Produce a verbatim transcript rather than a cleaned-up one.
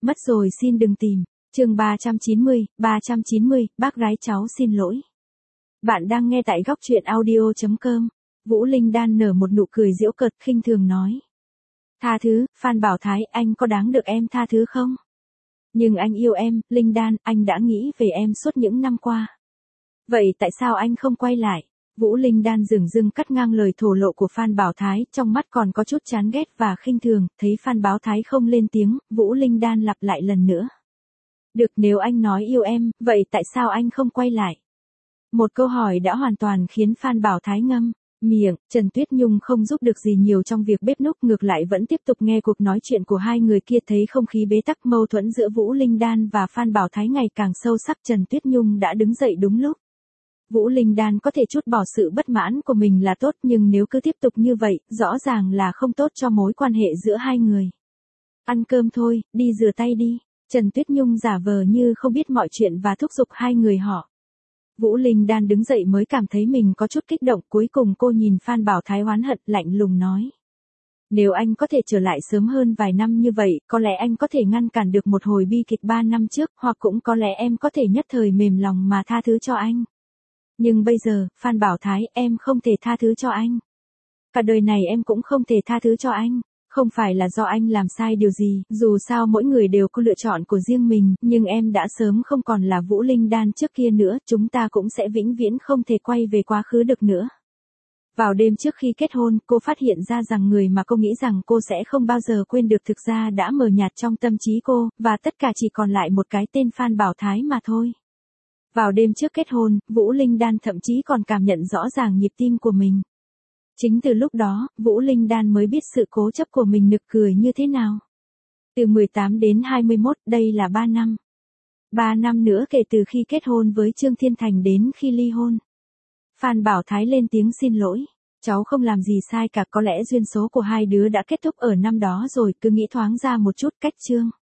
Mất rồi xin đừng tìm. Chương ba trăm chín mươi, ba trăm chín mươi, bác gái cháu xin lỗi. Bạn đang nghe tại góc truyện audio chấm com. Vũ Linh Đan nở một nụ cười giễu cợt khinh thường nói. Tha thứ, Phan Bảo Thái, anh có đáng được em tha thứ không? Nhưng anh yêu em, Linh Đan, anh đã nghĩ về em suốt những năm qua. Vậy tại sao anh không quay lại? Vũ Linh Đan dửng dưng cắt ngang lời thổ lộ của Phan Bảo Thái, trong mắt còn có chút chán ghét và khinh thường, thấy Phan Bảo Thái không lên tiếng, Vũ Linh Đan lặp lại lần nữa. Được, nếu anh nói yêu em, vậy tại sao anh không quay lại? Một câu hỏi đã hoàn toàn khiến Phan Bảo Thái ngâm miệng. Trần Tuyết Nhung không giúp được gì nhiều trong việc bếp núc, ngược lại vẫn tiếp tục nghe cuộc nói chuyện của hai người kia. Thấy không khí bế tắc, mâu thuẫn giữa Vũ Linh Đan và Phan Bảo Thái ngày càng sâu sắc, Trần Tuyết Nhung đã đứng dậy đúng lúc. Vũ Linh Đan có thể trút bỏ sự bất mãn của mình là tốt, nhưng nếu cứ tiếp tục như vậy, rõ ràng là không tốt cho mối quan hệ giữa hai người. Ăn cơm thôi, đi rửa tay đi. Trần Tuyết Nhung giả vờ như không biết mọi chuyện và thúc giục hai người họ. Vũ Linh Đan đứng dậy mới cảm thấy mình có chút kích động, cuối cùng cô nhìn Phan Bảo Thái oán hận, lạnh lùng nói. Nếu anh có thể trở lại sớm hơn vài năm như vậy, có lẽ anh có thể ngăn cản được một hồi bi kịch ba năm trước, hoặc cũng có lẽ em có thể nhất thời mềm lòng mà tha thứ cho anh. Nhưng bây giờ, Phan Bảo Thái, em không thể tha thứ cho anh. Cả đời này em cũng không thể tha thứ cho anh. Không phải là do anh làm sai điều gì, dù sao mỗi người đều có lựa chọn của riêng mình, nhưng em đã sớm không còn là Vũ Linh Đan trước kia nữa, chúng ta cũng sẽ vĩnh viễn không thể quay về quá khứ được nữa. Vào đêm trước khi kết hôn, cô phát hiện ra rằng người mà cô nghĩ rằng cô sẽ không bao giờ quên được thực ra đã mờ nhạt trong tâm trí cô, và tất cả chỉ còn lại một cái tên Phan Bảo Thái mà thôi. Vào đêm trước kết hôn, Vũ Linh Đan thậm chí còn cảm nhận rõ ràng nhịp tim của mình. Chính từ lúc đó, Vũ Linh Đan mới biết sự cố chấp của mình nực cười như thế nào. Từ mười tám đến hai mươi mốt, đây là ba năm. ba năm nữa kể từ khi kết hôn với Trương Thiên Thành đến khi ly hôn. Phan Bảo Thái lên tiếng xin lỗi. Cháu không làm gì sai cả, có lẽ duyên số của hai đứa đã kết thúc ở năm đó rồi, cứ nghĩ thoáng ra một chút cách Trương